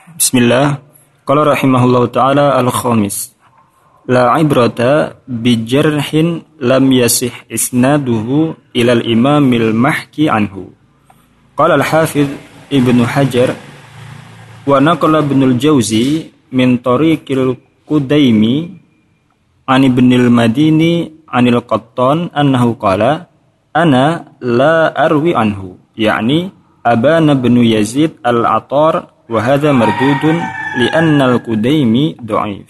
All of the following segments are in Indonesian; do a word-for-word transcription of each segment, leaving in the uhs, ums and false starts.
Bismillah. Qala rahimahullahu ta'ala al-khamis. La ibrata bijarhin lam yasih isnaduhu ilal imamil mahki anhu. Qala al-hafidh Ibnu Hajar wa naqala Ibnul Jauzi min tariqil Qudaimi an Ibnil Madini anil Qattan annahu qala ana la arwi anhu, yani Abana bin Yazid al-Attar wa hadha mardudun li'anna al-Qudaimi dha'if.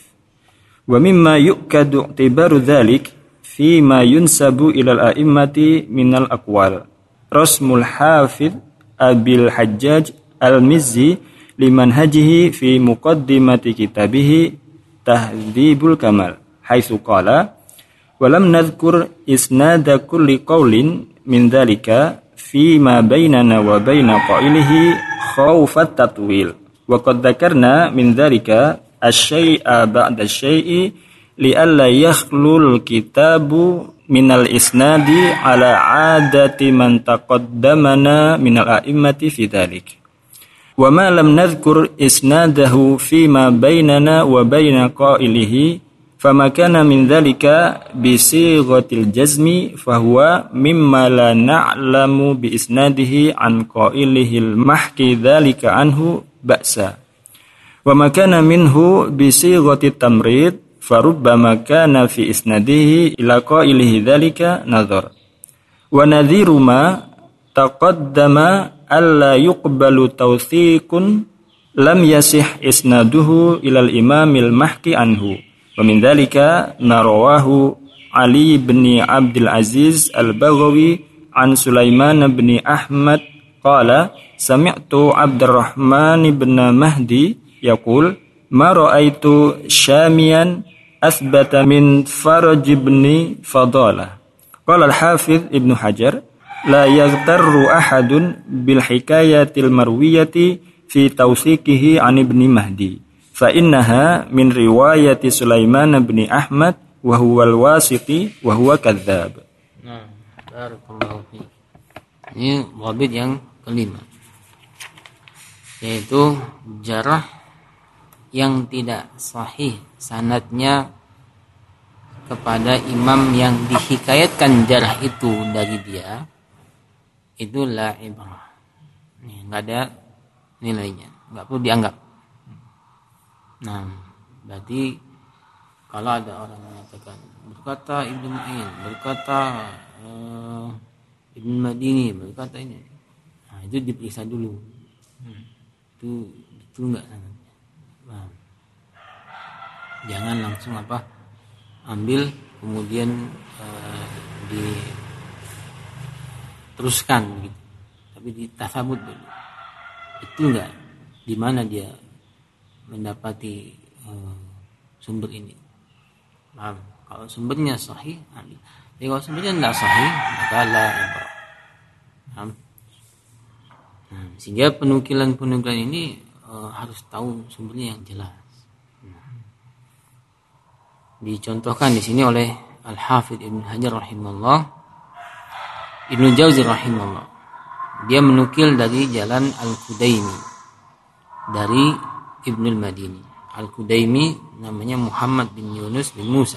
Wa mimma yu'kadu i'tibaru dhalik fi ma yunsabu ila al-a'immati minal aqwal. Rasmul Hafidh Abil Hajjaj al-Mizzi liman hajihi fi muqaddimati kitabihi Tahdhibul Kamal haitsu qala wa lam nadhkur isnada kulli qawlin min dhalika fi ma bainana wa baina qailihi khawfat tatwil wa qad dzakarna min dhalika asy-syai'a ba'da asy-syai'i li alla yakhlul kitabu minal isnadi ala 'adati man taqaddamana minal a'immati fi dzalik wa ma lam nadhkur isnadahu fi ma bainana wa baina qailihi fama kana min dzalika bi sighatil jazmi fahuwa mimma la na'lamu bi isnadihi an qailihil mahki dzalika anhu ba'sa wa ma kana minhu bi sighatit tamrid farubbama kana fi isnadihi ila qailihi dzalika nadhar wa nadhiru ma taqaddama alla yuqbalu tawthiqun lam yasih isnaduhu ilal imamil mahki anhu. Wa min dhalika narawahu Ali bin Abdul Aziz al-Baghawi an Sulaiman bin Ahmad qala sami'tu Abdurrahman bin Mahdi yaqul ma ra'aitu syamiyan athbata min Faraj bin Fadalah. Qala al-Hafidh Ibnu Hajar la yaghtarru ahadun bil hikayatil marwiyati fi tawthiqihi an Ibni Mahdi. Fa innaha min riwayati Sulaiman bin Ahmad wa huwa al-wasiti wa huwa kadzdzab. Nah, barakallahu fi. Ini dhabit yang kelima, yaitu jarah yang tidak sahih sanadnya kepada imam yang dihikayatkan jarah itu dari dia, itu la ibrah. Nih, enggak ada nilainya, enggak perlu dianggap. Nah, berarti kalau ada orang mengatakan berkata Ibnu Ma'in, berkata uh, Ibnu Madini, berkata ini, nah, itu diperiksa dulu. Hmm. Itu betul enggak sanadnya? Nah, jangan langsung apa ambil kemudian uh, diteruskan gitu, tapi ditasabut dulu. Itu enggak di mana dia mendapati uh, sumber ini. Paham? Kalau sumbernya sahih, ambil. Jadi kalau sumbernya tidak sahih, maka la ibrah. Paham? Nah, sehingga penukilan-penukilan ini uh, harus tahu sumbernya yang jelas. Nah, dicontohkan di sini oleh Al-Hafidh Ibnu Hajar rahimahullah, Ibnu Jauzi rahimahullah. Dia menukil dari jalan Al-Qudaimi dari Ibnul Madini. Al-Qudaimi namanya Muhammad bin Yunus bin Musa.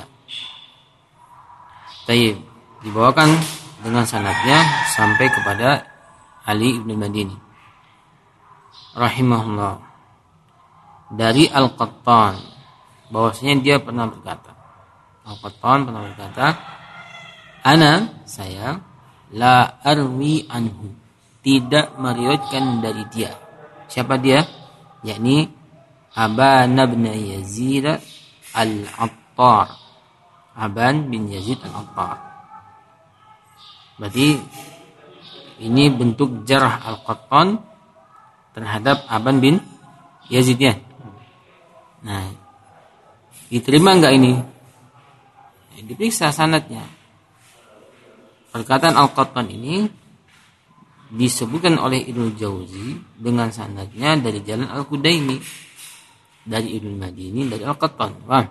Tayyib, dibawakan dengan sanadnya sampai kepada Ali Ibnul Madini rahimahullah dari Al-Qattan, bahwasanya dia pernah berkata, Al-Qattan pernah berkata, ana saya la arwi anhu, tidak meriwayatkan dari dia. Siapa dia? Yakni Aban bin Yazid al-Attar. Aban bin Yazid al-Attar. Berarti ini bentuk jarah Al-Qattan terhadap Aban bin Yazid ya. Nah, diterima enggak ini? Diperiksa sanadnya. Perkataan Al-Qattan ini disebutkan oleh Ibnu Jauzi dengan sanadnya dari jalan Al-Qudaimi, dari Ibnu Madini, dari Al-Qattan. Paham?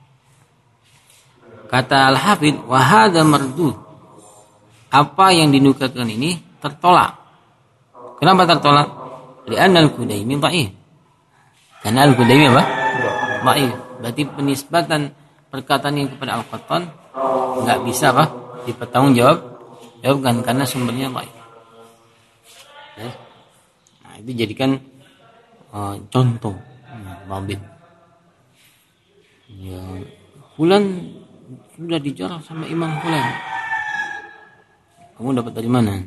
Kata Al-Hafidh, wa hadza mardud. Apa yang dinukilakan ini tertolak. Kenapa tertolak? Li'anna Al-Qudaimi dhaif. Karena Al-Qudaymi apa? Dhaif. Berarti penisbatan perkataan ini kepada Al-Qattan enggak bisa apa? Dipertanggungjawab jawabkan karena sumbernya dhaif. Ya. Nah, itu jadikan uh, contoh mabit. Ya, Fulan sudah dijarah sama Imam Fulan. Kamu dapat dari mana?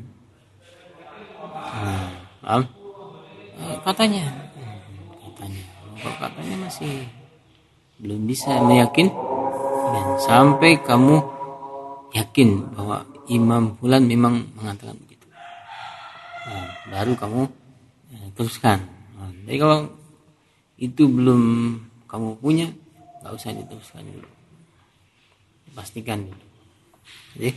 Nah, paham? Eh, katanya, katanya, kok katanya masih belum bisa meyakin dan sampai kamu yakin bahwa Imam Fulan memang mengatakan begitu. Nah, baru kamu eh, teruskan. Nah, jadi kalau itu belum kamu punya, nggak usah diteruskan dulu. Pastikan dulu. Jadi,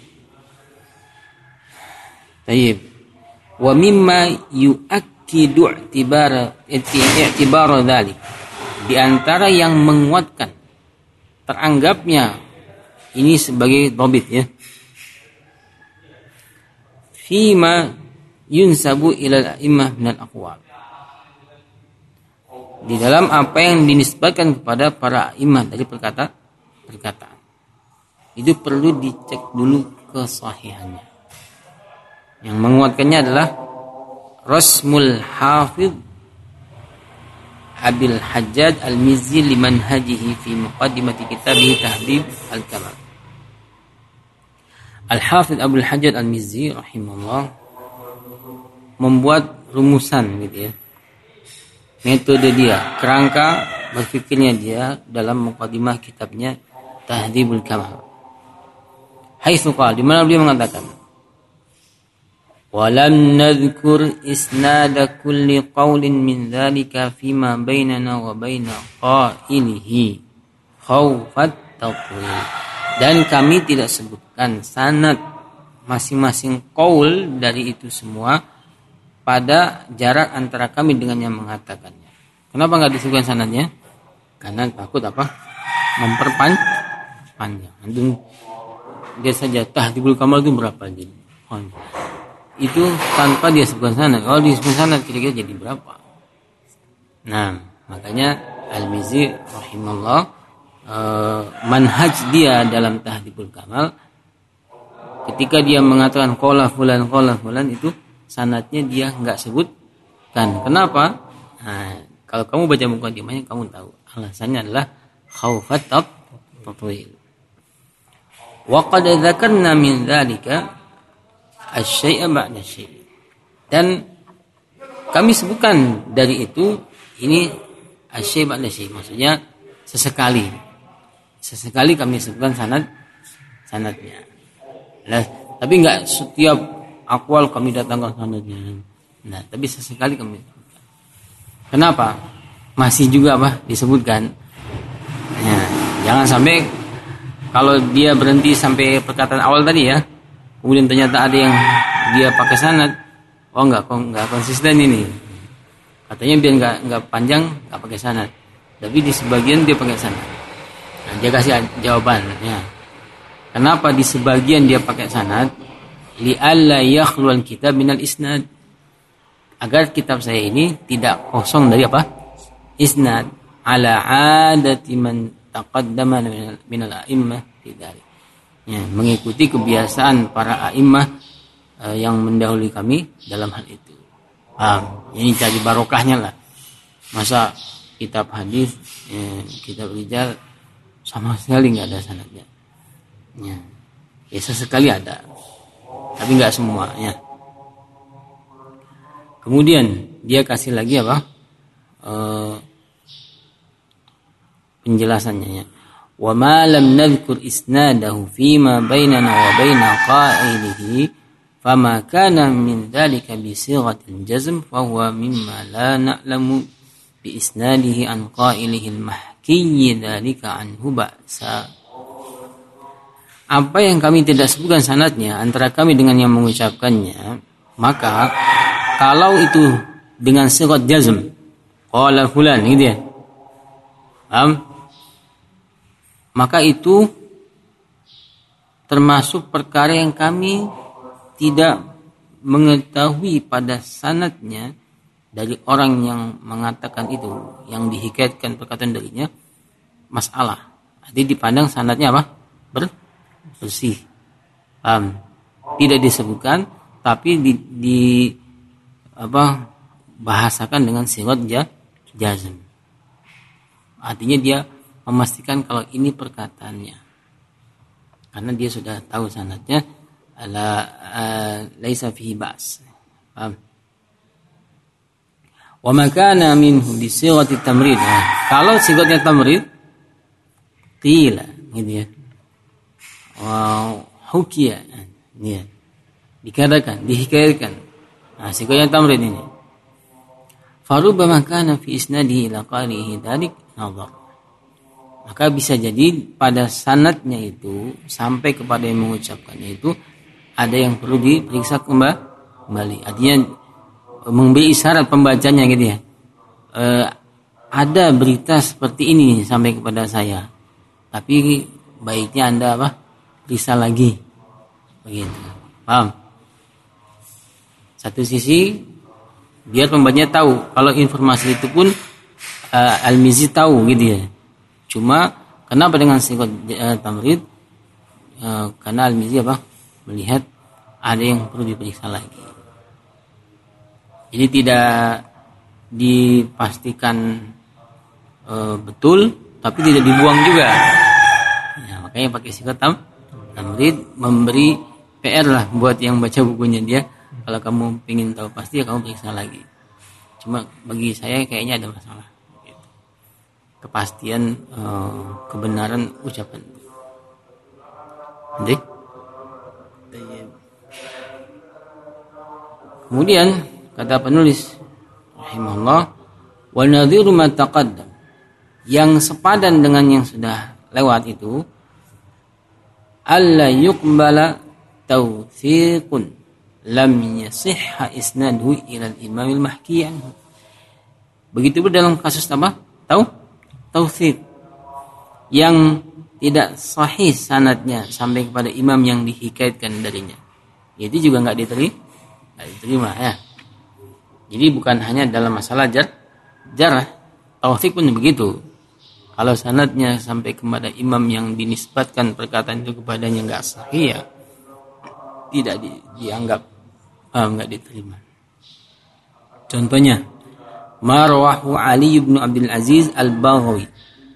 tayyib. Wa mimma yu'akkidu i'tibara i'tibara dzalik. Di antara yang menguatkan teranggapnya ini sebagai dhabit ya. Fima yunsabu ila al-a'immah min al-aqwal. Di dalam apa yang dinisbatkan kepada para imam dari perkata perkataan. Itu perlu dicek dulu kesahihannya. Yang menguatkannya adalah Rasmul Hafidh Abil Hajjaj Al-Mizzi liman hajihi fi muqaddimati kitabih Tahdhib Al-Kamal. Al-Hafidh Abul Hajjaj Al-Mizzi rahimahullah membuat rumusan gitu ya. Metode dia, kerangka berfikirnya dia dalam muqaddimah kitabnya Tahdhibul Kamal. Haitsu qala, di mana beliau mengatakan walam nadhkur isnada kulli qaulin min dzalika fima bainana wa baina qailihi khaufat taqwil. Dan kami tidak sebutkan sanad masing-masing qaul dari itu semua pada jarak antara kami dengan yang mengatakannya. Kenapa enggak disebutkan sanadnya? Karena takut apa? Memperpanjang. Antum dia saja Tahdhibul Kamal itu berapa jadi? Oh, itu tanpa dia sebutkan sanad. Kalau disebutkan sanad kira-kira jadi berapa? Nah, makanya Al-Mizzi rahimahullah eh, manhaj dia dalam Tahdhibul Kamal ketika dia mengatakan qala fulan qala fulan itu sanadnya dia enggak sebutkan. Kenapa? Nah, kalau kamu baca muqaddimahnya kamu tahu. Alasannya adalah khaufat tatwil. Wa qad dzakarna min dzalika asy-syai'a ba'da syai'. Dan kami sebutkan dari itu ini asy-syai' ba'da syai', maksudnya sesekali. Sesekali kami sebutkan sanad sanadnya. Nah, tapi enggak setiap aqwal kami datangkan sanadnya. Nah, tapi sesekali kami sebutkan. Kenapa? Masih juga apa disebutkan. Ya, jangan sampai kalau dia berhenti sampai perkataan awal tadi ya, kemudian ternyata ada yang dia pakai sanad, oh enggak enggak konsisten ini. Katanya biar enggak enggak panjang enggak pakai sanad, tapi di sebagian dia pakai sanad. Nah, dia kasih jawaban. Ya. Kenapa di sebagian dia pakai sanad? Li alla yakhlual kitab minal isnad. Agar kitab saya ini tidak kosong dari apa? Isnad. Ala adati man taqaddama minal a'immah fi dzalik. Ya, mengikuti kebiasaan para a'immah eh, yang mendahului kami dalam hal itu. Paham? Ini cari barokahnya lah. Masa kitab hadis, eh, kitab rijal sama sekali enggak ada sanadnya. Ya. Ya sesekali ada. Tapi enggak semua ya. Kemudian dia kasih lagi apa? Eh, penjelasannya ya. Wa ma lam nadhkur isnadahu fima bainana wa baina qailihi fama kana min dzalika bi sighatil jazm fa huwa mimma la na'lamu bi isnadihi an qailihi al-mahkiyyi dzalika anhu ba'sa. Apa yang kami tidak sebutkan sanadnya antara kami dengan yang mengucapkannya, maka kalau itu dengan sighat jazm qala fulan gitu ya. Paham? Maka itu termasuk perkara yang kami tidak mengetahui pada sanadnya dari orang yang mengatakan itu, yang dihikayatkan perkataan darinya, masalah. Jadi dipandang sanadnya apa? Ber, bersih. Paham? Tidak disebutkan, tapi di, di apa? Bahasakan dengan sirat jazm. Artinya dia memastikan kalau ini perkataannya. Karena dia sudah tahu sanadnya ala uh, laisa fihi ba's. Paham? Wa ma kana minhu bi sighati tamrid. Nah, kalau sigatnya tamrid qila gitu ya. Wa hukiya ya. Dikatakan, dihikayatkan. Nah, sigatnya tamrid ini. Farubbama kana fi isnadihi ila qalihi dzalik nadhar. Maka bisa jadi pada sanadnya itu sampai kepada yang mengucapkannya itu ada yang perlu diperiksa kembali. Artinya memberi isyarat pembacanya gitu ya. E, ada berita seperti ini sampai kepada saya. Tapi baiknya Anda apa? Periksa lagi. Begitu. Paham? Satu sisi biar pembacanya tahu kalau informasi itu pun e, Al-Mizzi tahu gitu ya. Cuma kenapa dengan sigat e, tamrid? E, karena Al-Mizzi apa? Melihat ada yang perlu diperiksa lagi. Jadi tidak dipastikan e, betul, tapi tidak dibuang juga. Ya, makanya pakai sigat tam, tamrid, memberi P R lah buat yang baca bukunya dia. Kalau kamu ingin tahu pasti ya kamu periksa lagi. Cuma bagi saya kayaknya ada masalah. Kepastian e, kebenaran ucapan. Nanti. Kemudian kata penulis rahimahullah, wa nadhiru ma taqaddam, yang sepadan dengan yang sudah lewat itu, alla yuqbala tawthiqun lam yasihha isnaduhu ila al-imam al-mahki anhu. Begitu pun dalam kasus apa? Tahu? Tawthiq yang tidak sahih sanadnya sampai kepada imam yang dihikayatkan darinya. Itu juga enggak diterima, enggak diterima ya. Jadi bukan hanya dalam masalah jar, jarah, tawthiq pun begitu. Kalau sanadnya sampai kepada imam yang dinisbatkan perkataan itu kepadanya enggak sahih ya, tidak di, dianggap ah, enggak diterima. Contohnya, ma rawahu Ali bin Abdul Aziz Al-Baghawi.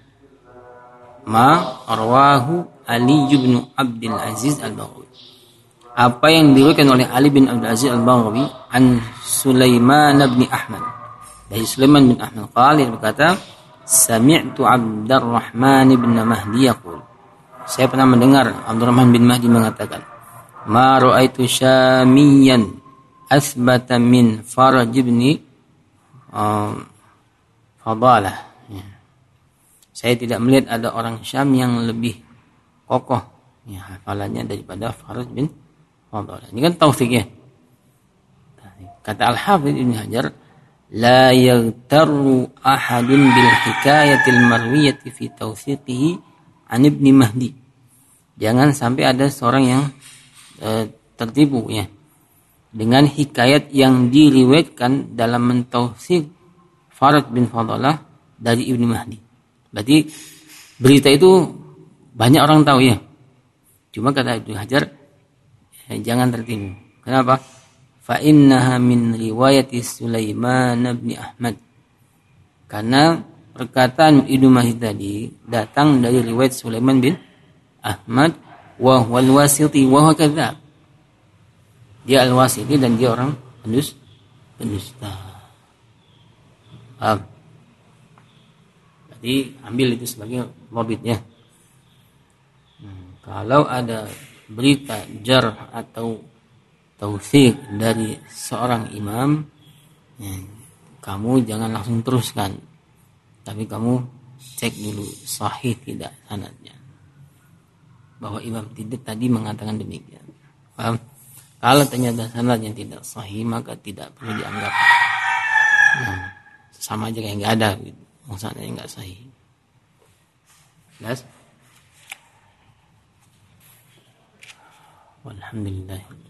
Ma rawahu Ali bin Abdul Aziz Al-Baghawi. Apa yang diriwayatkan oleh Ali bin Abdul Aziz Al-Baghawi an Sulaiman bin Ahmad. Dari Sulaiman bin Ahmad qala, berkata, sami'tu Abdurrahman bin Mahdi yaqul. Saya pernah mendengar Abdurrahman bin Mahdi mengatakan, ma ra'aitu syamiyan asbata min Faraj bin um, Fadalah. Ya. Saya tidak melihat ada orang Syam yang lebih kokoh ya hafalannya daripada Faraj bin Fadalah. Ini kan tawthiq ya. Kata Al-Hafidz Ibnu Hajar, la yaghtarru ahadun bil hikayatil marwiyati fi tawthiqihi an Ibnu Mahdi. Jangan sampai ada seorang yang e, tertipu ya dengan hikayat yang diriwayatkan dalam mentautsik Faraj bin Fadalah dari Ibnu Mahdi. Berarti berita itu banyak orang tahu ya. Cuma kata Ibnu Hajar, ya, jangan tertipu. Kenapa? Fa innaha min riwayati Sulaiman bin Ahmad. Karena perkataan Ibnu Mahdi tadi datang dari riwayat Sulaiman bin Ahmad wa wal wasiti wa huwa kadzab. Dia al-wasiti dan dia orang pendus pendusta. Ah. Jadi ambil itu sebagai lobit ya. Hmm, kalau ada berita jar atau tautsik dari seorang imam, ya, kamu jangan langsung teruskan, tapi kamu cek dulu sahih tidak sanadnya, bahwa imam tidak tadi mengatakan demikian. Paham? Kalau ternyata sanadnya tidak sahih, maka tidak perlu dianggap. Nah, sama aja kayak nggak ada, gitu. Maksudnya nggak sahih. Jelas? Walhamdulillah.